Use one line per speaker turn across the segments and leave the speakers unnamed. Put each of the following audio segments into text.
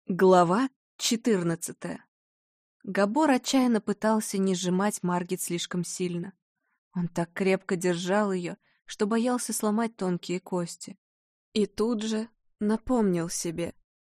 Глава 14. Габор отчаянно пытался не сжимать Маргит слишком сильно. Он так крепко держал ее, что боялся сломать тонкие кости. И тут же напомнил себе: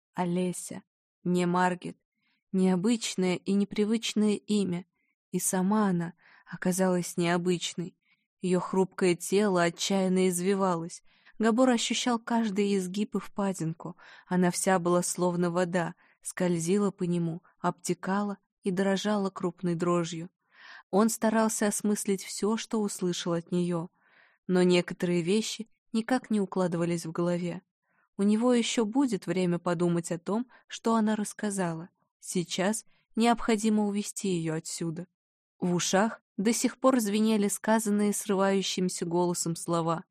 Олеся, не Маргит, необычное и непривычное имя, и сама она оказалась необычной. Ее хрупкое тело отчаянно извивалось. Габор ощущал каждый изгиб и впадинку. Она вся была словно вода, скользила по нему, обтекала и дрожала крупной дрожью. Он старался осмыслить все, что услышал от нее, но некоторые вещи никак не укладывались в голове. У него еще будет время подумать о том, что она рассказала. Сейчас необходимо увести ее отсюда. В ушах до сих пор звенели сказанные срывающимся голосом слова.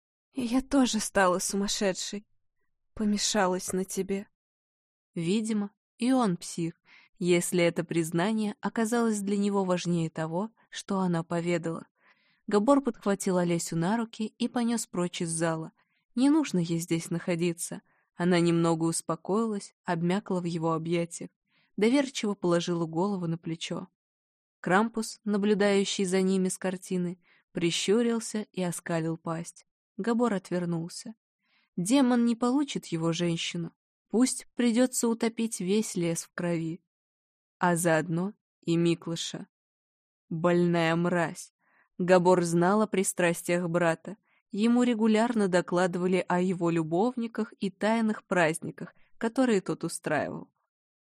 «Я тоже стала сумасшедшей. Помешалась на тебе». Видимо, и он псих, если это признание оказалось для него важнее того, что она поведала. Габор подхватил Олесю на руки и понес прочь из зала. Не нужно ей здесь находиться. Она немного успокоилась, обмякла в его объятиях, доверчиво положила голову на плечо. Крампус, наблюдающий за ними с картины, прищурился и оскалил пасть. Габор отвернулся. Демон не получит его женщину. Пусть придется утопить весь лес в крови. А заодно и Миклыша. Больная мразь. Габор знал о пристрастиях брата. Ему регулярно докладывали о его любовниках и тайных праздниках, которые тот устраивал.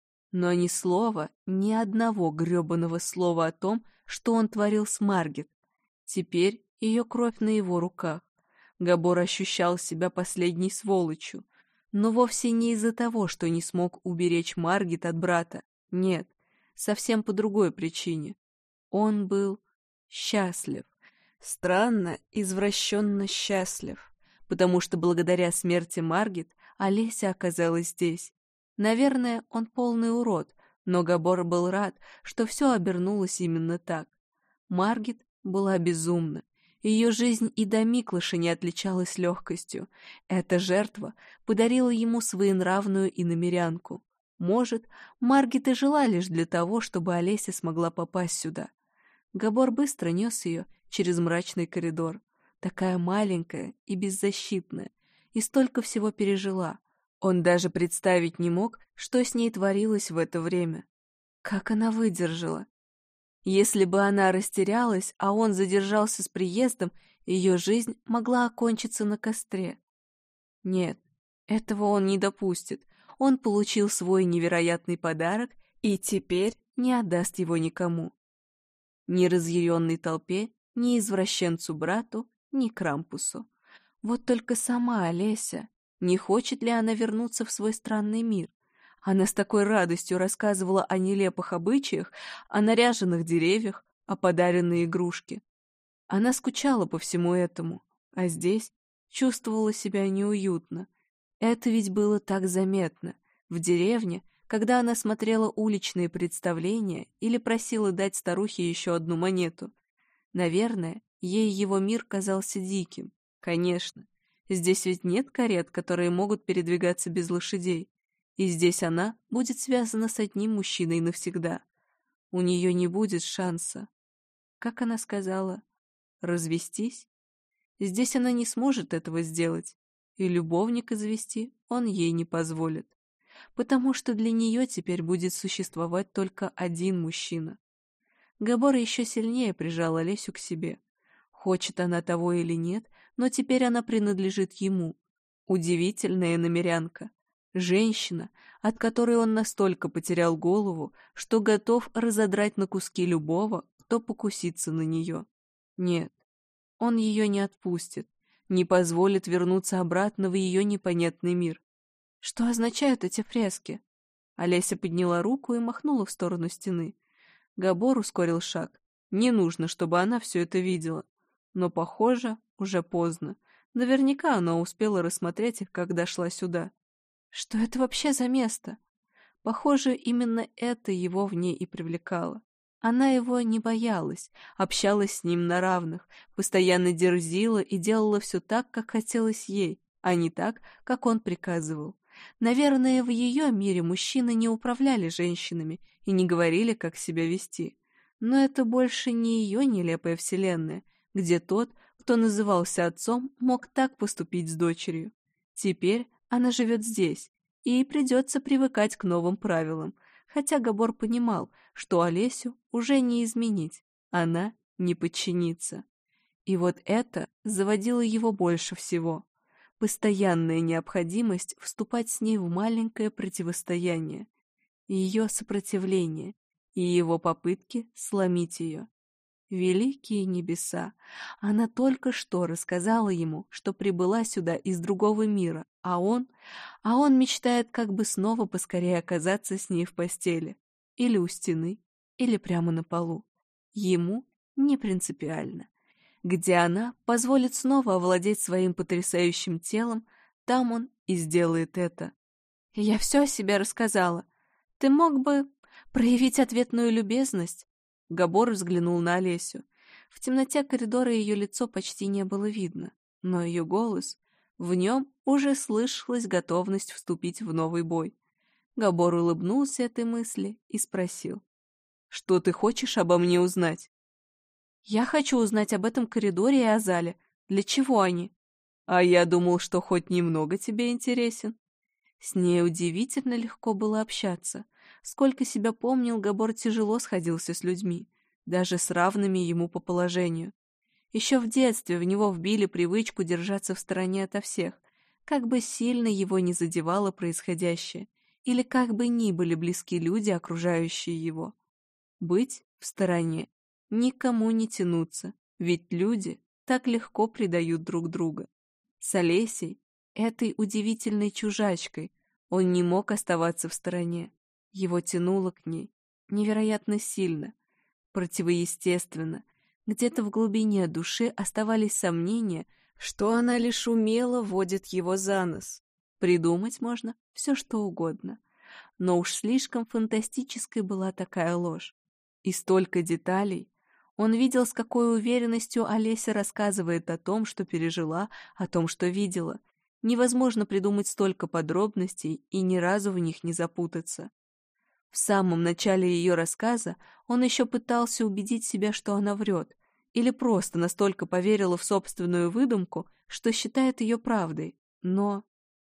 Но ни слова, ни одного грёбаного слова о том, что он творил с Маргит. Теперь ее кровь на его руках. Габор ощущал себя последней сволочью, но вовсе не из-за того, что не смог уберечь Маргит от брата. Нет, совсем по другой причине. Он был счастлив. Странно, извращенно счастлив, потому что благодаря смерти Маргит Олеся оказалась здесь. Наверное, он полный урод, но Габор был рад, что все обернулось именно так. Маргит была безумна. Ее жизнь и до Миклыша не отличалась легкостью. Эта жертва подарила ему своенравную иномерянку. Может, Маргит и жила лишь для того, чтобы Олеся смогла попасть сюда. Габор быстро нес ее через мрачный коридор. Такая маленькая и беззащитная, и столько всего пережила. Он даже представить не мог, что с ней творилось в это время. Как она выдержала? Если бы она растерялась, а он задержался с приездом, ее жизнь могла окончиться на костре. Нет, этого он не допустит. Он получил свой невероятный подарок и теперь не отдаст его никому. Ни разъяренной толпе, ни извращенцу-брату, ни Крампусу. Вот только сама Олеся, не хочет ли она вернуться в свой странный мир? Она с такой радостью рассказывала о нелепых обычаях, о наряженных деревьях, о подаренной игрушке. Она скучала по всему этому, а здесь чувствовала себя неуютно. Это ведь было так заметно. В деревне, когда она смотрела уличные представления или просила дать старухе еще одну монету. Наверное, ей его мир казался диким. Конечно, здесь ведь нет карет, которые могут передвигаться без лошадей. И здесь она будет связана с одним мужчиной навсегда. У нее не будет шанса. Как она сказала, развестись? Здесь она не сможет этого сделать, и любовника завести он ей не позволит. Потому что для нее теперь будет существовать только один мужчина. Габор еще сильнее прижал Олесю к себе. Хочет она того или нет, но теперь она принадлежит ему. Удивительная намерянка. Женщина, от которой он настолько потерял голову, что готов разодрать на куски любого, кто покусится на нее. Нет, он ее не отпустит, не позволит вернуться обратно в ее непонятный мир. Что означают эти фрески? Олеся подняла руку и махнула в сторону стены. Габор ускорил шаг. Не нужно, чтобы она все это видела. Но, похоже, уже поздно. Наверняка она успела рассмотреть их, когда шла сюда. Что это вообще за место? Похоже, именно это его в ней и привлекало. Она его не боялась, общалась с ним на равных, постоянно дерзила и делала все так, как хотелось ей, а не так, как он приказывал. Наверное, в ее мире мужчины не управляли женщинами и не говорили, как себя вести. Но это больше не ее нелепая вселенная, где тот, кто назывался отцом, мог так поступить с дочерью. Теперь она живет здесь, и ей придется привыкать к новым правилам, хотя Габор понимал, что Олесю уже не изменить, она не подчинится. И вот это заводило его больше всего. Постоянная необходимость вступать с ней в маленькое противостояние, ее сопротивление и его попытки сломить ее. Великие небеса! Она только что рассказала ему, что прибыла сюда из другого мира, а он мечтает как бы снова поскорее оказаться с ней в постели. Или у стены, или прямо на полу. Ему не принципиально. Где она позволит снова овладеть своим потрясающим телом, там он и сделает это. «Я все о себе рассказала. Ты мог бы проявить ответную любезность?» Габор взглянул на Олесю. В темноте коридора ее лицо почти не было видно, но ее голос, в нем уже слышалась готовность вступить в новый бой. Габор улыбнулся этой мысли и спросил: «Что ты хочешь обо мне узнать?» «Я хочу узнать об этом коридоре и о зале. Для чего они?» «А я думал, что хоть немного тебе интересен». С ней удивительно легко было общаться. Сколько себя помнил, Габор тяжело сходился с людьми, даже с равными ему по положению. Еще в детстве в него вбили привычку держаться в стороне ото всех, как бы сильно его не задевало происходящее, или как бы ни были близки люди, окружающие его. Быть в стороне, никому не тянуться, ведь люди так легко предают друг друга. С Олесей, этой удивительной чужачкой, он не мог оставаться в стороне. Его тянуло к ней невероятно сильно, противоестественно. Где-то в глубине души оставались сомнения, что она лишь умело водит его за нос. Придумать можно все, что угодно. Но уж слишком фантастической была такая ложь. И столько деталей. Он видел, с какой уверенностью Олеся рассказывает о том, что пережила, о том, что видела. Невозможно придумать столько подробностей и ни разу в них не запутаться. В самом начале ее рассказа он еще пытался убедить себя, что она врет, или просто настолько поверила в собственную выдумку, что считает ее правдой, но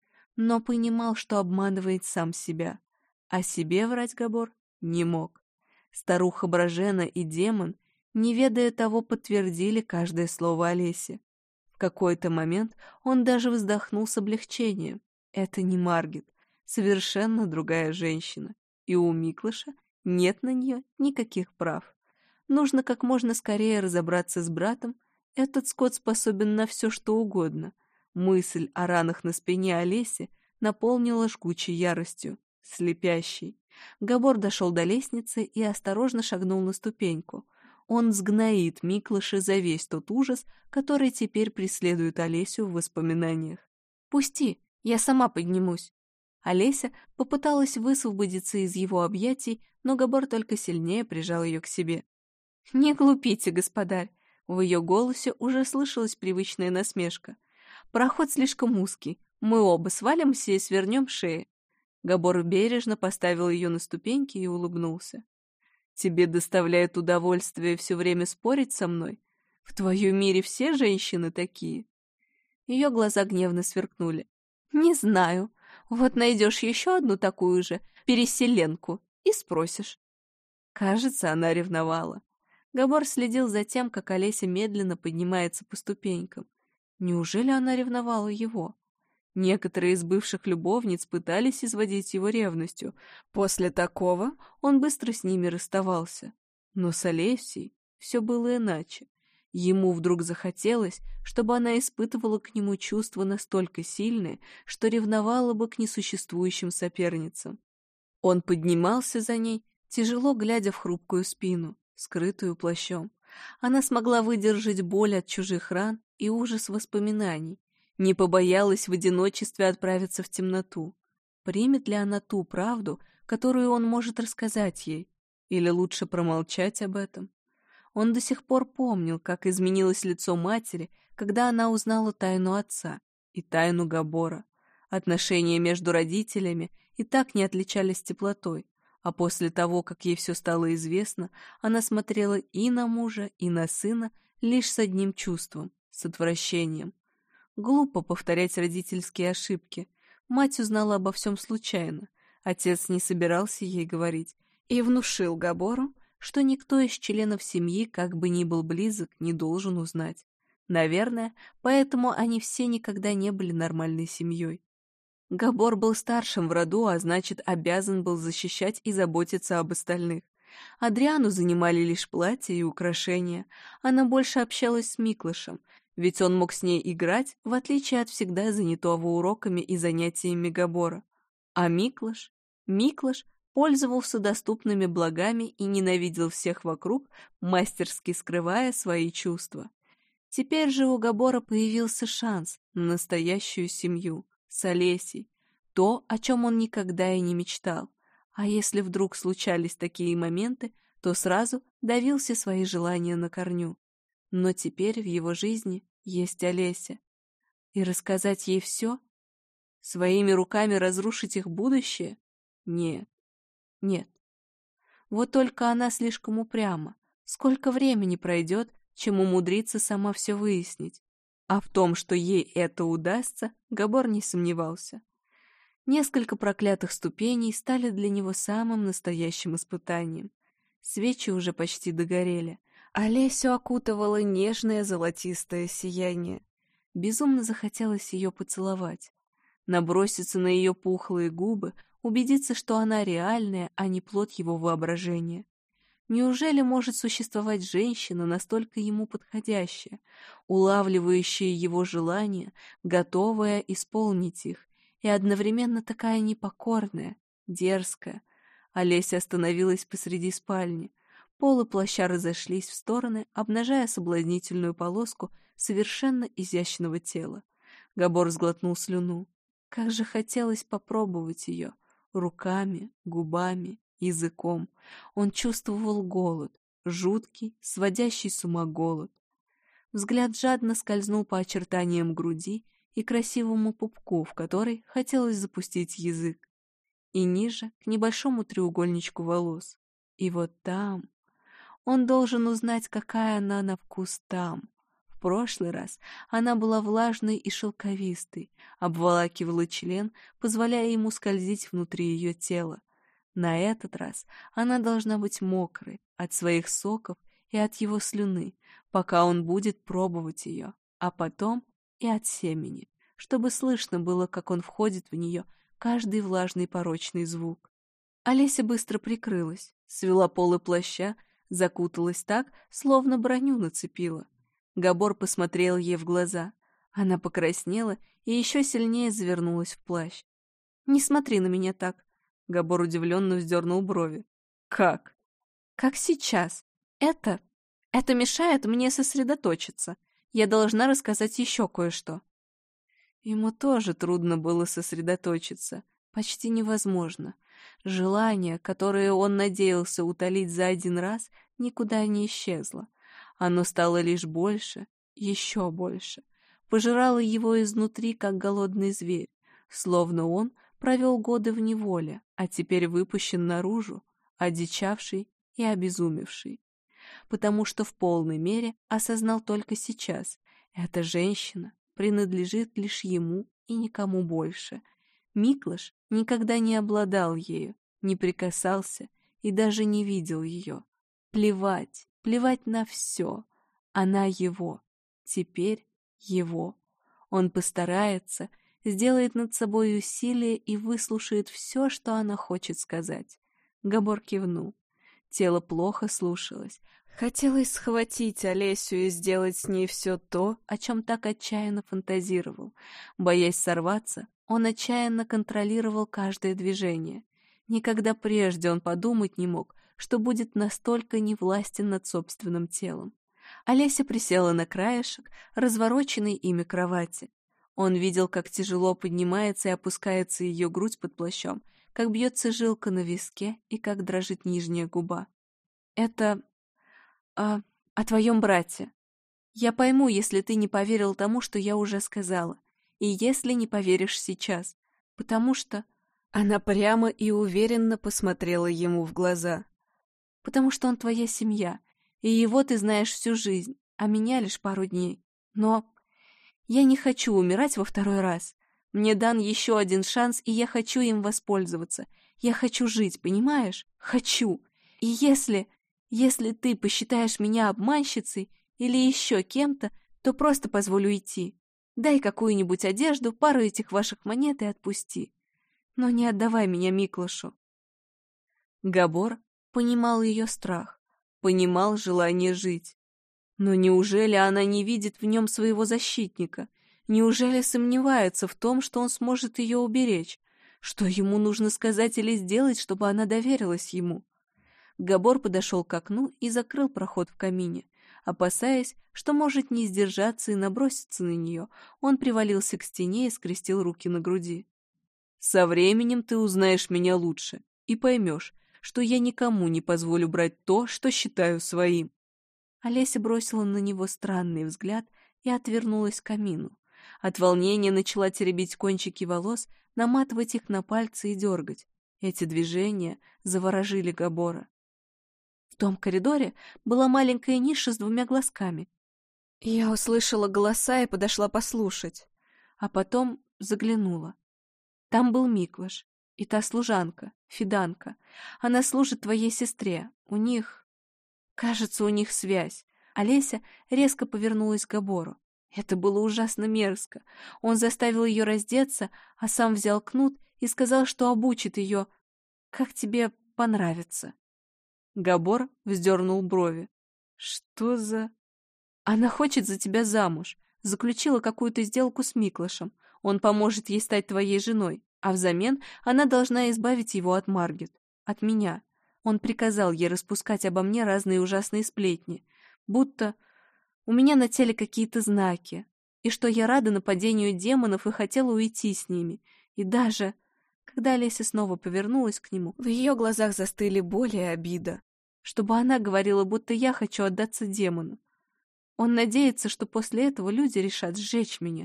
понимал, что обманывает сам себя. О себе врать Габор не мог. Старуха Бражена и демон, не ведая того, подтвердили каждое слово Олеси. В какой-то момент он даже вздохнул с облегчением. Это не Маргит, совершенно другая женщина, и у Миклыша нет на нее никаких прав. Нужно как можно скорее разобраться с братом. Этот скот способен на все, что угодно. Мысль о ранах на спине Олеси наполнила жгучей яростью, слепящей. Габор дошел до лестницы и осторожно шагнул на ступеньку. Он сгноит Миклыша за весь тот ужас, который теперь преследует Олесю в воспоминаниях. «Пусти, я сама поднимусь». Олеся попыталась высвободиться из его объятий, но Габор только сильнее прижал ее к себе. «Не глупите, господарь!» В ее голосе уже слышалась привычная насмешка. «Проход слишком узкий, мы оба свалимся и свернем шеи». Габор бережно поставил ее на ступеньки и улыбнулся. «Тебе доставляет удовольствие все время спорить со мной? В твоем мире все женщины такие?» Ее глаза гневно сверкнули. «Не знаю. Вот найдешь еще одну такую же переселенку и спросишь». Кажется, она ревновала. Габор следил за тем, как Олеся медленно поднимается по ступенькам. Неужели она ревновала его? Некоторые из бывших любовниц пытались изводить его ревностью. После такого он быстро с ними расставался. Но с Олесей все было иначе. Ему вдруг захотелось, чтобы она испытывала к нему чувства настолько сильные, что ревновала бы к несуществующим соперницам. Он поднимался за ней, тяжело глядя в хрупкую спину, скрытую плащом. Она смогла выдержать боль от чужих ран и ужас воспоминаний, не побоялась в одиночестве отправиться в темноту. Примет ли она ту правду, которую он может рассказать ей? Или лучше промолчать об этом? Он до сих пор помнил, как изменилось лицо матери, когда она узнала тайну отца и тайну Габора. Отношения между родителями и так не отличались теплотой, а после того, как ей все стало известно, она смотрела и на мужа, и на сына лишь с одним чувством — с отвращением. Глупо повторять родительские ошибки. Мать узнала обо всем случайно. Отец не собирался ей говорить и внушил Габору, что никто из членов семьи, как бы ни был близок, не должен узнать. Наверное, поэтому они все никогда не были нормальной семьей. Габор был старшим в роду, а значит, обязан был защищать и заботиться об остальных. Адриану занимали лишь платья и украшения. Она больше общалась с Миклашем, ведь он мог с ней играть, в отличие от всегда занятого уроками и занятиями Габора. А Миклаш пользовался доступными благами и ненавидел всех вокруг, мастерски скрывая свои чувства. Теперь же у Габора появился шанс на настоящую семью с Олесей, то, о чем он никогда и не мечтал. А если вдруг случались такие моменты, то сразу давил все свои желания на корню. Но теперь в его жизни есть Олеся. И рассказать ей все? Своими руками разрушить их будущее? Нет, нет. Вот только она слишком упряма. Сколько времени пройдет, чем умудриться сама все выяснить? А в том, что ей это удастся, Габор не сомневался. Несколько проклятых ступеней стали для него самым настоящим испытанием. Свечи уже почти догорели. Олесю окутывало нежное золотистое сияние. Безумно захотелось ее поцеловать. Наброситься на ее пухлые губы, убедиться, что она реальная, а не плод его воображения. Неужели может существовать женщина, настолько ему подходящая, улавливающая его желания, готовая исполнить их, и одновременно такая непокорная, дерзкая? Олеся остановилась посреди спальни. Полы плаща разошлись в стороны, обнажая соблазнительную полоску совершенно изящного тела. Габор сглотнул слюну. Как же хотелось попробовать ее руками, губами, языком. Он чувствовал голод, жуткий, сводящий с ума голод. Взгляд жадно скользнул по очертаниям груди и красивому пупку, в который хотелось запустить язык, и ниже, к небольшому треугольничку волос. И вот там... Он должен узнать, какая она на вкус там. В прошлый раз она была влажной и шелковистой, обволакивала член, позволяя ему скользить внутри ее тела. На этот раз она должна быть мокрой от своих соков и от его слюны, пока он будет пробовать ее, а потом и от семени, чтобы слышно было, как он входит в нее каждый влажный порочный звук. Олеся быстро прикрылась, свела полы плаща, закуталась так, словно броню нацепила. Габор посмотрел ей в глаза. Она покраснела и еще сильнее завернулась в плащ. «Не смотри на меня так!» Габор удивленно вздернул брови. «Как?» «Как сейчас. Это мешает мне сосредоточиться. Я должна рассказать еще кое-что». Ему тоже трудно было сосредоточиться. Почти невозможно. Желание, которое он надеялся утолить за один раз, никуда не исчезло. Оно стало лишь больше, еще больше. Пожирало его изнутри, как голодный зверь, словно он провел годы в неволе, а теперь выпущен наружу, одичавший и обезумевший. Потому что в полной мере осознал только сейчас: эта женщина принадлежит лишь ему и никому больше. Миклаш никогда не обладал ею, не прикасался и даже не видел ее. Плевать, плевать на все. Она его. Теперь его. Он постарается, сделает над собой усилие и выслушает все, что она хочет сказать. Габор кивнул. Тело плохо слушалось. Хотелось схватить Олесю и сделать с ней все то, о чем так отчаянно фантазировал. Боясь сорваться, он отчаянно контролировал каждое движение. Никогда прежде он подумать не мог, что будет настолько невластен над собственным телом. Олеся присела на краешек, развороченной ими кровати. Он видел, как тяжело поднимается и опускается ее грудь под плащом, как бьется жилка на виске и как дрожит нижняя губа. «Это... о твоем брате. Я пойму, если ты не поверил тому, что я уже сказала. И если не поверишь сейчас. Потому что... Она прямо и уверенно посмотрела ему в глаза. Потому что он твоя семья, и его ты знаешь всю жизнь, а меня лишь пару дней. Но я не хочу умирать во второй раз. Мне дан еще один шанс, и я хочу им воспользоваться. Я хочу жить, понимаешь? Хочу. И если ты посчитаешь меня обманщицей или еще кем-то, то просто позволю идти. Дай какую-нибудь одежду, пару этих ваших монет и отпусти. Но не отдавай меня Миклошу. Габор понимал ее страх, понимал желание жить. Но неужели она не видит в нем своего защитника? Неужели сомневается в том, что он сможет ее уберечь? Что ему нужно сказать или сделать, чтобы она доверилась ему? Габор подошел к окну и закрыл проход в камине. Опасаясь, что может не сдержаться и наброситься на нее, он привалился к стене и скрестил руки на груди. «Со временем ты узнаешь меня лучше и поймешь, что я никому не позволю брать то, что считаю своим». Олеся бросила на него странный взгляд и отвернулась к камину. От волнения начала теребить кончики волос, наматывать их на пальцы и дергать. Эти движения заворожили Габора. В том коридоре была маленькая ниша с двумя глазками. Я услышала голоса и подошла послушать, а потом заглянула. Там был Миклош и та служанка, Фиданка. Она служит твоей сестре. Кажется, у них связь. Олеся резко повернулась к Габору. Это было ужасно мерзко. Он заставил ее раздеться, а сам взял кнут и сказал, что обучит ее, как тебе понравится. Габор вздернул брови. Что за... Она хочет за тебя замуж. Заключила какую-то сделку с Миклошем. Он поможет ей стать твоей женой, а взамен она должна избавить его от Маргет, от меня. Он приказал ей распускать обо мне разные ужасные сплетни, будто у меня на теле какие-то знаки, и что я рада нападению демонов и хотела уйти с ними. И даже, когда Олеся снова повернулась к нему, в ее глазах застыли боль и обида, чтобы она говорила, будто я хочу отдаться демону. Он надеется, что после этого люди решат сжечь меня.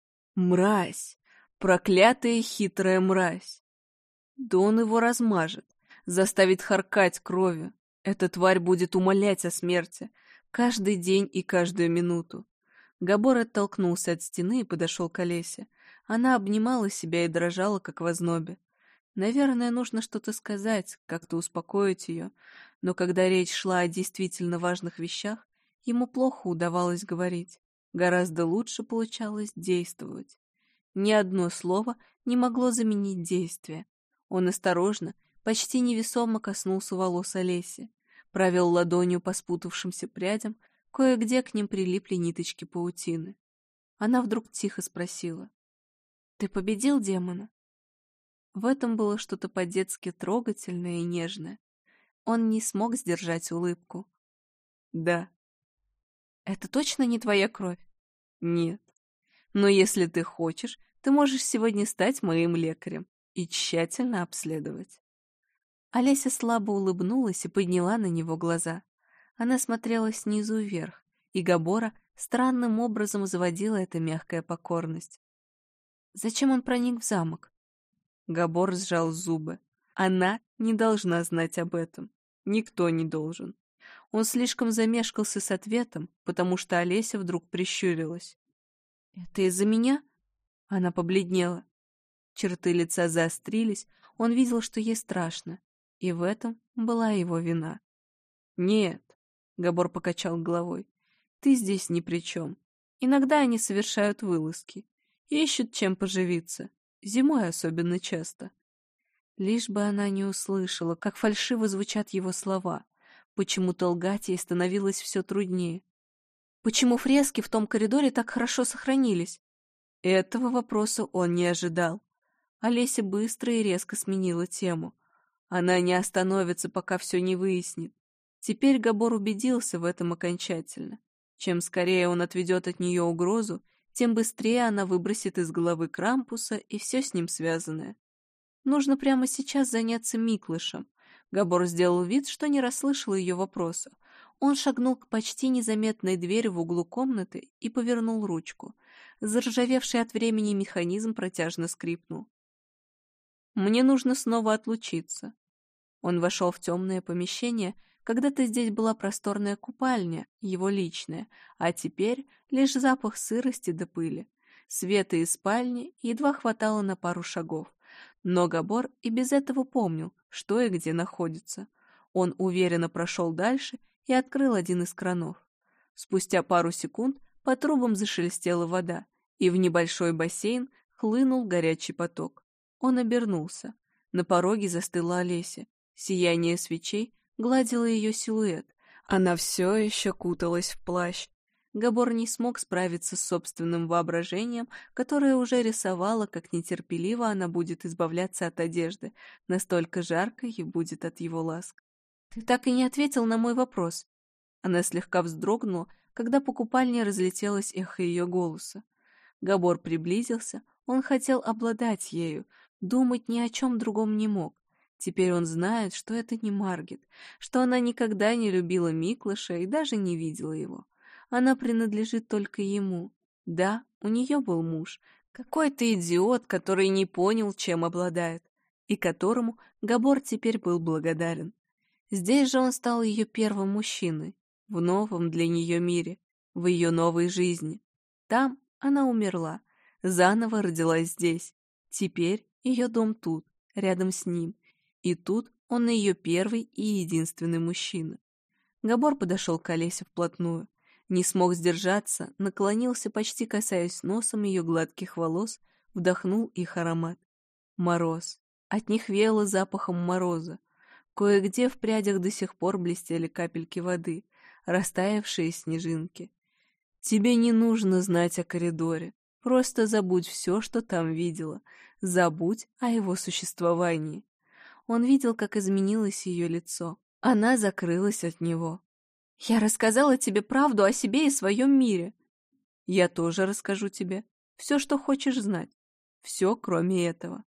Мразь! Проклятая и хитрая мразь! Да он его размажет, заставит харкать кровью. Эта тварь будет умолять о смерти каждый день и каждую минуту. Габор оттолкнулся от стены и подошел к Олесе. Она обнимала себя и дрожала, как в ознобе. Наверное, нужно что-то сказать, как-то успокоить ее, но когда речь шла о действительно важных вещах, ему плохо удавалось говорить. Гораздо лучше получалось действовать. Ни одно слово не могло заменить действие. Он осторожно, почти невесомо коснулся волос Олеси, провел ладонью по спутавшимся прядям, кое-где к ним прилипли ниточки паутины. Она вдруг тихо спросила: «Ты победил демона?» В этом было что-то по-детски трогательное и нежное. Он не смог сдержать улыбку. «Да». «Это точно не твоя кровь?» «Нет. Но если ты хочешь, ты можешь сегодня стать моим лекарем и тщательно обследовать». Олеся слабо улыбнулась и подняла на него глаза. Она смотрела снизу вверх, и Габора странным образом заводила эта мягкая покорность. Зачем он проник в замок? Габор сжал зубы. Она не должна знать об этом. Никто не должен. Он слишком замешкался с ответом, потому что Олеся вдруг прищурилась. «Это из-за меня?» Она побледнела. Черты лица заострились, он видел, что ей страшно, и в этом была его вина. «Нет», — Габор покачал головой, — «ты здесь ни при чем. Иногда они совершают вылазки, ищут чем поживиться, зимой особенно часто». Лишь бы она не услышала, как фальшиво звучат его слова. Почему-то лгать ей становилось все труднее. Почему фрески в том коридоре так хорошо сохранились? Этого вопроса он не ожидал. Олеся быстро и резко сменила тему. Она не остановится, пока все не выяснит. Теперь Габор убедился в этом окончательно. Чем скорее он отведет от нее угрозу, тем быстрее она выбросит из головы Крампуса и все с ним связанное. Нужно прямо сейчас заняться Миклышем. Габор сделал вид, что не расслышал ее вопроса. Он шагнул к почти незаметной двери в углу комнаты и повернул ручку. Заржавевший от времени механизм протяжно скрипнул. Мне нужно снова отлучиться». Он вошел в темное помещение. Когда-то здесь была просторная купальня, его личная, а теперь лишь запах сырости да пыли. Света из спальни едва хватало на пару шагов. Но Габор и без этого помнил, что и где находится. Он уверенно прошел дальше и открыл один из кранов. Спустя пару секунд по трубам зашелестела вода, и в небольшой бассейн хлынул горячий поток. Он обернулся. На пороге застыла Олеся. Сияние свечей гладило ее силуэт. Она все еще куталась в плащ. Габор не смог справиться с собственным воображением, которое уже рисовало, как нетерпеливо она будет избавляться от одежды, настолько жарко ей будет от его ласк. «Ты так и не ответил на мой вопрос». Она слегка вздрогнула, когда по купальне разлетелось эхо ее голоса. Габор приблизился, он хотел обладать ею, думать ни о чем другом не мог. Теперь он знает, что это не Маргит, что она никогда не любила Миклаша и даже не видела его. Она принадлежит только ему. Да, у нее был муж, какой-то идиот, который не понял, чем обладает, и которому Габор теперь был благодарен. Здесь же он стал ее первым мужчиной, в новом для нее мире, в ее новой жизни. Там она умерла, заново родилась здесь. Теперь ее дом тут, рядом с ним. И тут он ее первый и единственный мужчина. Габор подошел к Олесе вплотную. Не смог сдержаться, наклонился, почти касаясь носом ее гладких волос, вдохнул их аромат. Мороз. От них веяло запахом мороза. Кое-где в прядях до сих пор блестели капельки воды, растаявшие снежинки. Тебе не нужно знать о коридоре. Просто забудь все, что там видела. Забудь о его существовании. Он видел, как изменилось ее лицо. Она закрылась от него. «Я рассказала тебе правду о себе и своем мире». «Я тоже расскажу тебе. Все, что хочешь знать. Все, кроме этого».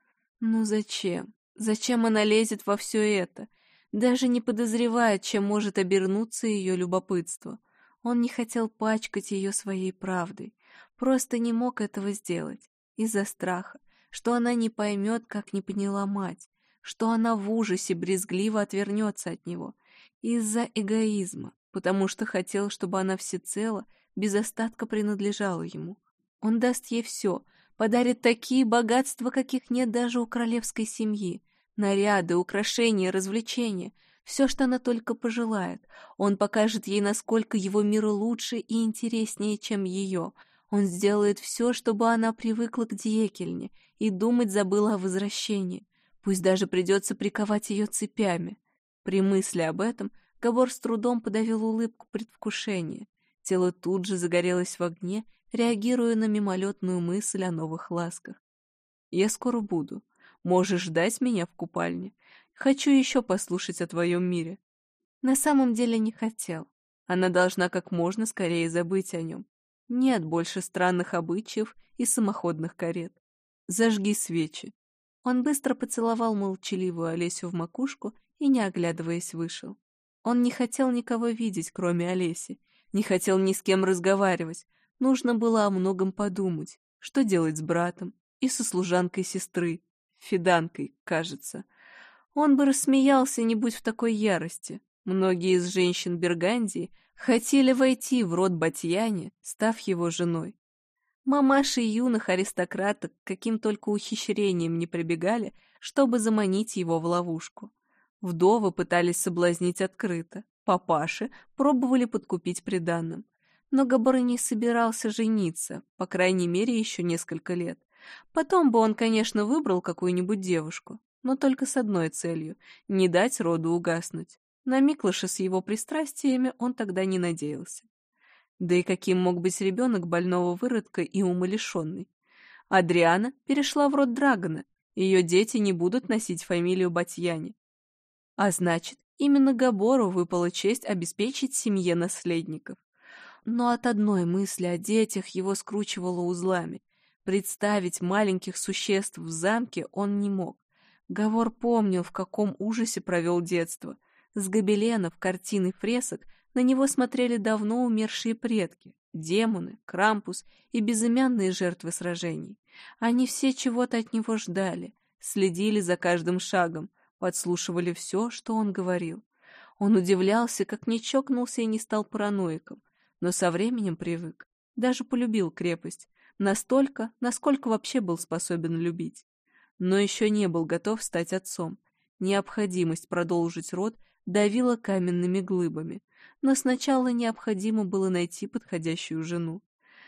Ну зачем? Зачем она лезет во все это? Даже не подозревая, чем может обернуться ее любопытство. Он не хотел пачкать ее своей правдой. Просто не мог этого сделать. Из-за страха, что она не поймет, как не поняла мать, что она в ужасе брезгливо отвернется от него. Из-за эгоизма, потому что хотел, чтобы она всецело, без остатка принадлежала ему. Он даст ей все, подарит такие богатства, каких нет даже у королевской семьи. Наряды, украшения, развлечения. Все, что она только пожелает. Он покажет ей, насколько его мир лучше и интереснее, чем ее. Он сделает все, чтобы она привыкла к Дьекельне и думать забыла о возвращении. Пусть даже придется приковать ее цепями. При мысли об этом Габор с трудом подавил улыбку предвкушения. Тело тут же загорелось в огне, реагируя на мимолетную мысль о новых ласках. «Я скоро буду. Можешь ждать меня в купальне. Хочу еще послушать о твоем мире». На самом деле не хотел. Она должна как можно скорее забыть о нем. Нет больше странных обычаев и самоходных карет. Зажги свечи. Он быстро поцеловал молчаливую Олесю в макушку и, не оглядываясь, вышел. Он не хотел никого видеть, кроме Олеси, не хотел ни с кем разговаривать. Нужно было о многом подумать, что делать с братом и со служанкой сестры, Фиданкой, кажется. Он бы рассмеялся, не будь в такой ярости. Многие из женщин Бергандии хотели войти в род Батьяне, став его женой. Мамаши юных аристократок каким только ухищрением не прибегали, чтобы заманить его в ловушку. Вдовы пытались соблазнить открыто, папаши пробовали подкупить приданным. Но Габор не собирался жениться, по крайней мере, еще несколько лет. Потом бы он, конечно, выбрал какую-нибудь девушку, но только с одной целью — не дать роду угаснуть. На Миклаша с его пристрастиями он тогда не надеялся. Да и каким мог быть ребенок больного выродка и умалишенный? Адриана перешла в род Драгона, ее дети не будут носить фамилию Батьяне. А значит, именно Габору выпала честь обеспечить семье наследников. Но от одной мысли о детях его скручивало узлами. Представить маленьких существ в замке он не мог. Гавор помнил, в каком ужасе провел детство. С гобеленов, картин и фресок на него смотрели давно умершие предки, демоны, Крампус и безымянные жертвы сражений. Они все чего-то от него ждали, следили за каждым шагом, подслушивали все, что он говорил. Он удивлялся, как не чокнулся и не стал параноиком, но со временем привык, даже полюбил крепость, настолько, насколько вообще был способен любить. Но еще не был готов стать отцом. Необходимость продолжить род давила каменными глыбами, но сначала необходимо было найти подходящую жену.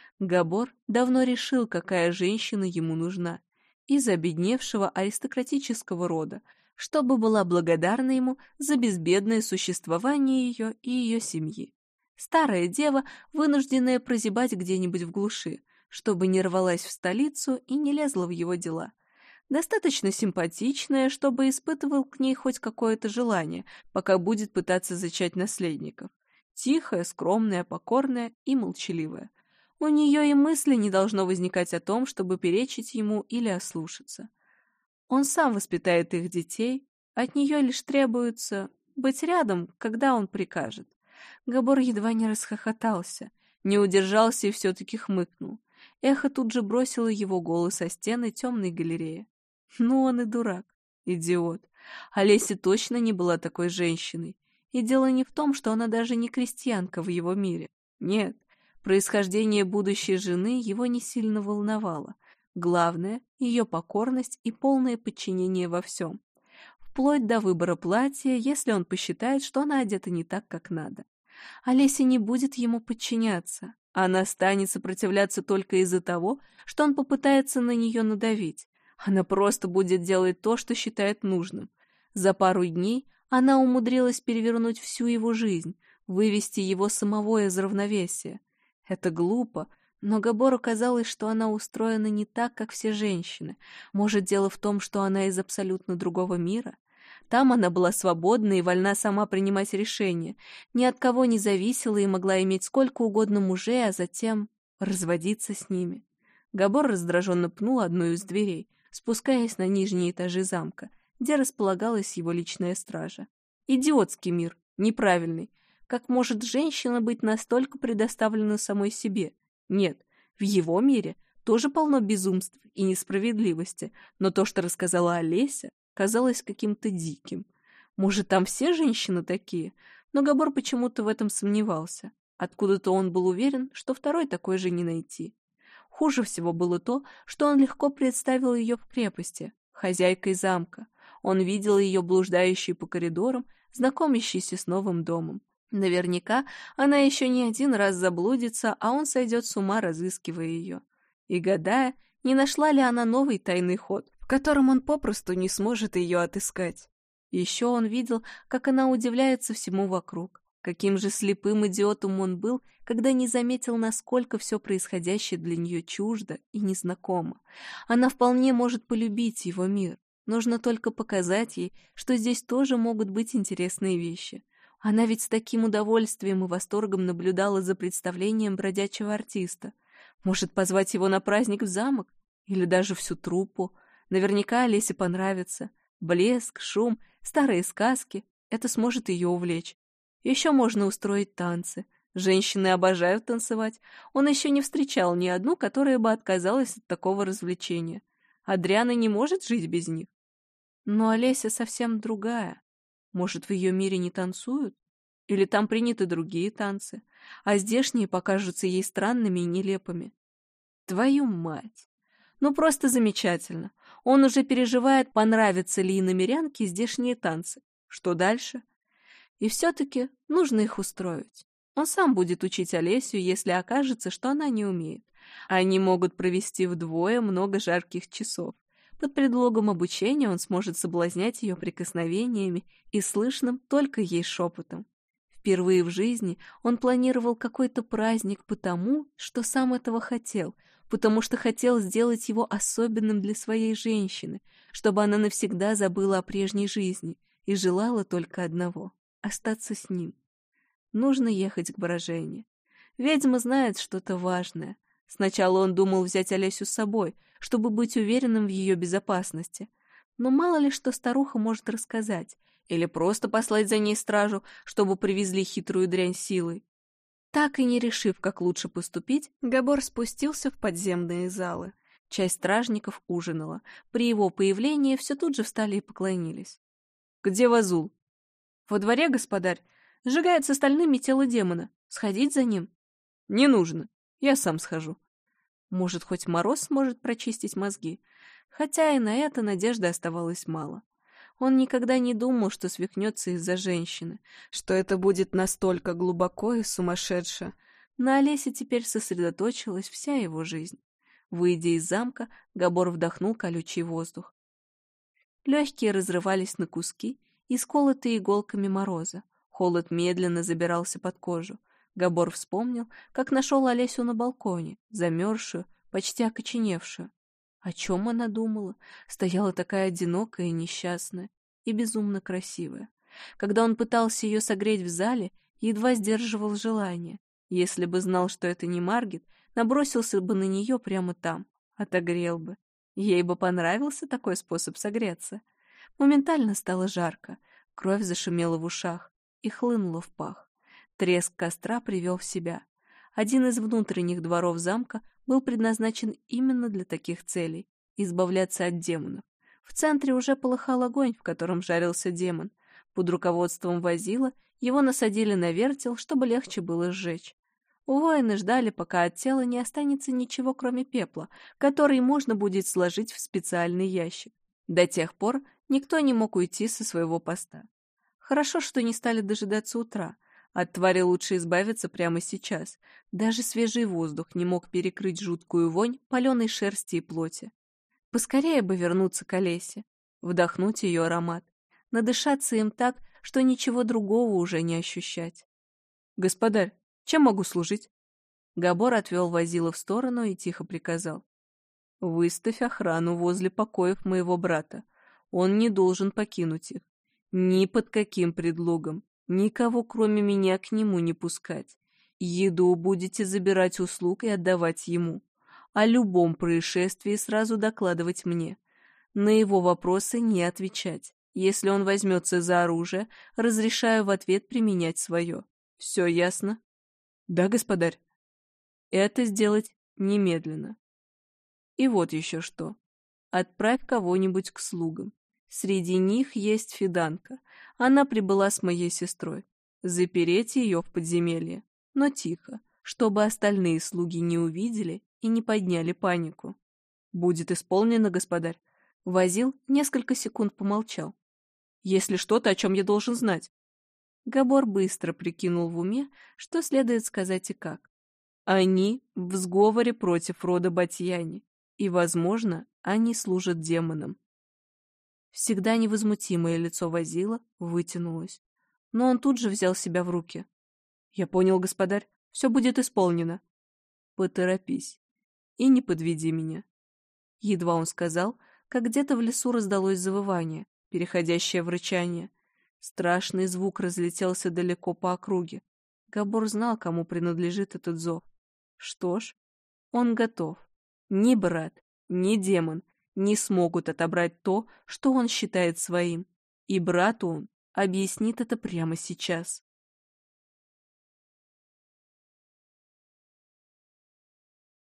Габор давно решил, какая женщина ему нужна, из обедневшего аристократического рода, чтобы была благодарна ему за безбедное существование ее и ее семьи. Старая дева, вынужденная прозябать где-нибудь в глуши, чтобы не рвалась в столицу и не лезла в его дела. Достаточно симпатичная, чтобы испытывал к ней хоть какое-то желание, пока будет пытаться зачать наследников. Тихая, скромная, покорная и молчаливая. У нее и мысли не должно возникать о том, чтобы перечить ему или ослушаться. Он сам воспитает их детей, от нее лишь требуется быть рядом, когда он прикажет. Габор едва не расхохотался, не удержался и все-таки хмыкнул. Эхо тут же бросило его голос со стены темной галереи. Ну он и дурак, идиот. Олеся точно не была такой женщиной. И дело не в том, что она даже не крестьянка в его мире. Нет, происхождение будущей жены его не сильно волновало. Главное — ее покорность и полное подчинение во всем. Вплоть до выбора платья, если он посчитает, что она одета не так, как надо. Олеся не будет ему подчиняться. Она станет сопротивляться только из-за того, что он попытается на нее надавить. Она просто будет делать то, что считает нужным. За пару дней она умудрилась перевернуть всю его жизнь, вывести его самого из равновесия. Это глупо, но Габору казалось, что она устроена не так, как все женщины. Может, дело в том, что она из абсолютно другого мира? Там она была свободна и вольна сама принимать решения, ни от кого не зависела и могла иметь сколько угодно мужей, а затем разводиться с ними. Габор раздраженно пнул одну из дверей, спускаясь на нижние этажи замка, где располагалась его личная стража. Идиотский мир, неправильный. Как может женщина быть настолько предоставлена самой себе? Нет, в его мире тоже полно безумств и несправедливости, но то, что рассказала Олеся, казалось каким-то диким. Может, там все женщины такие? Но Габор почему-то в этом сомневался. Откуда-то он был уверен, что второй такой же не найти. Хуже всего было то, что он легко представил ее в крепости, хозяйкой замка. Он видел ее блуждающей по коридорам, знакомящейся с новым домом. Наверняка она еще не один раз заблудится, а он сойдет с ума, разыскивая ее. И гадая, не нашла ли она новый тайный ход, в котором он попросту не сможет ее отыскать. Еще он видел, как она удивляется всему вокруг. Каким же слепым идиотом он был, когда не заметил, насколько все происходящее для нее чуждо и незнакомо. Она вполне может полюбить его мир. Нужно только показать ей, что здесь тоже могут быть интересные вещи. Она ведь с таким удовольствием и восторгом наблюдала за представлением бродячего артиста. Может, позвать его на праздник в замок? Или даже всю труппу? Наверняка Олесе понравится. Блеск, шум, старые сказки — это сможет ее увлечь. Еще можно устроить танцы. Женщины обожают танцевать. Он еще не встречал ни одну, которая бы отказалась от такого развлечения. Адриана не может жить без них. Но Олеся совсем другая. Может, в ее мире не танцуют? Или там приняты другие танцы, а здешние покажутся ей странными и нелепыми? Твою мать! Ну, просто замечательно. Он уже переживает, понравятся ли иномерянке здешние танцы. Что дальше? И все-таки нужно их устроить. Он сам будет учить Олесю, если окажется, что она не умеет. Они могут провести вдвое много жарких часов. Под предлогом обучения он сможет соблазнять ее прикосновениями и слышным только ей шепотом. Впервые в жизни он планировал какой-то праздник потому, что сам этого хотел, потому что хотел сделать его особенным для своей женщины, чтобы она навсегда забыла о прежней жизни и желала только одного — остаться с ним. Нужно ехать к Брожене. Ведьма знает что-то важное. Сначала он думал взять Олесю с собой, чтобы быть уверенным в ее безопасности. Но мало ли что старуха может рассказать, или просто послать за ней стражу, чтобы привезли хитрую дрянь силой. Так и не решив, как лучше поступить, Габор спустился в подземные залы. Часть стражников ужинала. При его появлении все тут же встали и поклонились. «Где Вазул?» «Во дворе, господарь. Сжигает с остальными тело демона. Сходить за ним?» «Не нужно. Я сам схожу». Может, хоть Мороз сможет прочистить мозги? Хотя и на это надежды оставалось мало. Он никогда не думал, что свихнется из-за женщины, что это будет настолько глубоко и сумасшедше. На Олесе теперь сосредоточилась вся его жизнь. Выйдя из замка, Габор вдохнул колючий воздух. Легкие разрывались на куски, исколотые иголками мороза. Холод медленно забирался под кожу. Габор вспомнил, как нашел Олесю на балконе, замерзшую, почти окоченевшую. О чем она думала? Стояла такая одинокая и несчастная, и безумно красивая. Когда он пытался ее согреть в зале, едва сдерживал желание. Если бы знал, что это не Маргит, набросился бы на нее прямо там, отогрел бы. Ей бы понравился такой способ согреться. Моментально стало жарко, кровь зашумела в ушах и хлынула в пах. Треск костра привел в себя. Один из внутренних дворов замка был предназначен именно для таких целей — избавляться от демонов. В центре уже полыхал огонь, в котором жарился демон. Под руководством Вазила его насадили на вертел, чтобы легче было сжечь. Воины ждали, пока от тела не останется ничего, кроме пепла, который можно будет сложить в специальный ящик. До тех пор никто не мог уйти со своего поста. Хорошо, что не стали дожидаться утра. От твари лучше избавиться прямо сейчас. Даже свежий воздух не мог перекрыть жуткую вонь паленой шерсти и плоти. Поскорее бы вернуться к Олесе, вдохнуть ее аромат, надышаться им так, что ничего другого уже не ощущать. «Господарь, чем могу служить?» Габор отвел Вазила в сторону и тихо приказал. «Выставь охрану возле покоев моего брата. Он не должен покинуть их. Ни под каким предлогом. Никого, кроме меня, к нему не пускать. Еду будете забирать услуг и отдавать ему. О любом происшествии сразу докладывать мне. На его вопросы не отвечать. Если он возьмется за оружие, разрешаю в ответ применять свое. Все ясно?» «Да, господарь». «Это сделать немедленно. И вот еще что. Отправь кого-нибудь к слугам. Среди них есть Фиданка. Она прибыла с моей сестрой. Запереть ее в подземелье, но тихо, чтобы остальные слуги не увидели и не подняли панику. Будет исполнено, господарь». Вазил несколько секунд помолчал. «Если что-то, о чем я должен знать». Габор быстро прикинул в уме, что следует сказать и как. Они в сговоре против рода Батьяни, и, возможно, они служат демонам. Всегда невозмутимое лицо Вазила вытянулось, но он тут же взял себя в руки. «Я понял, господарь, все будет исполнено». «Поторопись и не подведи меня». Едва он сказал, как где-то в лесу раздалось завывание, переходящее в рычание. Страшный звук разлетелся далеко по округе. Габор знал, кому принадлежит этот зов. Что ж, он готов. Ни брат, ни демон не смогут отобрать то, что он считает своим. И брату он объяснит это прямо сейчас.